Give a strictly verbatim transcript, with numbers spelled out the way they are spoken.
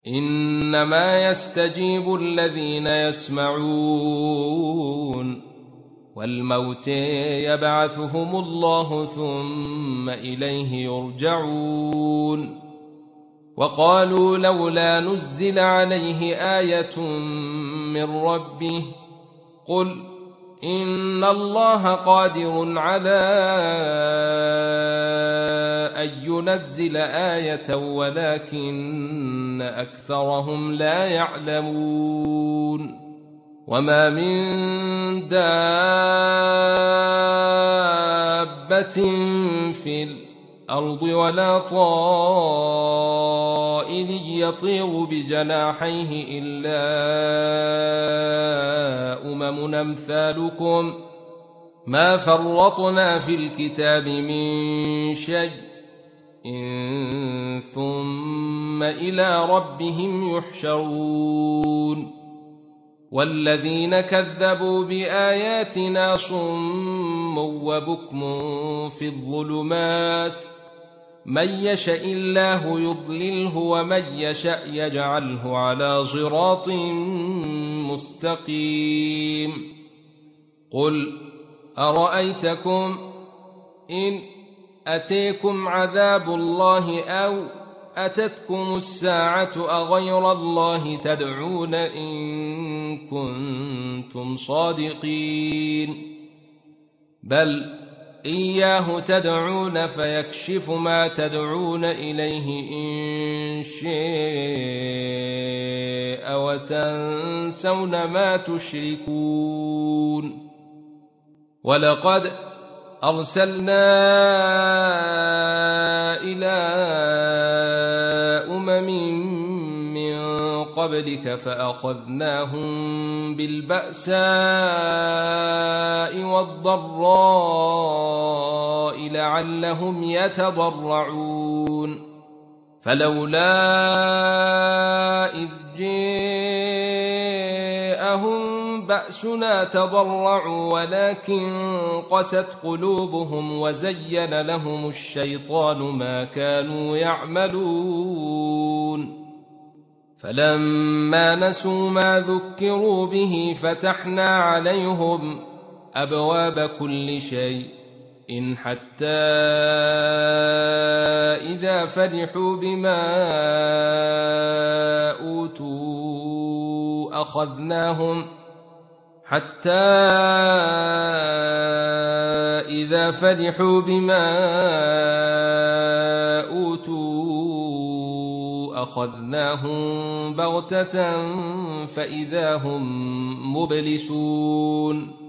إنما يستجيب الذين يسمعون والموتى يبعثهم الله ثم إليه يرجعون وقالوا لولا نزل عليه آية من ربه قل إن الله قادر على أن ينزل آية ولكن أكثرهم لا يعلمون وما من دابة في الأرض ولا طائر يطير بجناحيه إلا أمم أمثالكم ما فرطنا في الكتاب من شيء إن ثم إلى ربهم يحشرون والذين كذبوا بآياتنا صم وبكم في الظلمات من يشاء الله يضلله ومن يشاء يجعله على صراط مستقيم قل أرأيتكم إن أتيكم عذاب الله أو أتتكم الساعة أغير الله تدعون إن كنتم صادقين بل إياه تدعون فيكشف ما تدعون إليه إن شاء وتنسون ما تشركون ولقد أرسلنا إلى أمم من قبلك فأخذناهم بالبأساء والضراء لعلهم يتضرعون فلولا إذ جاءهم بأسنا تضرعوا ولكن قست قلوبهم وزين لهم الشيطان ما كانوا يعملون فلما نسوا ما ذكروا به فتحنا عليهم أبواب كل شيء إن حتى إذا فرحوا بما أوتوا أخذناهم حتى إذا فرحوا بما أوتوا أخذناهم بغتة فإذا هم مبلسون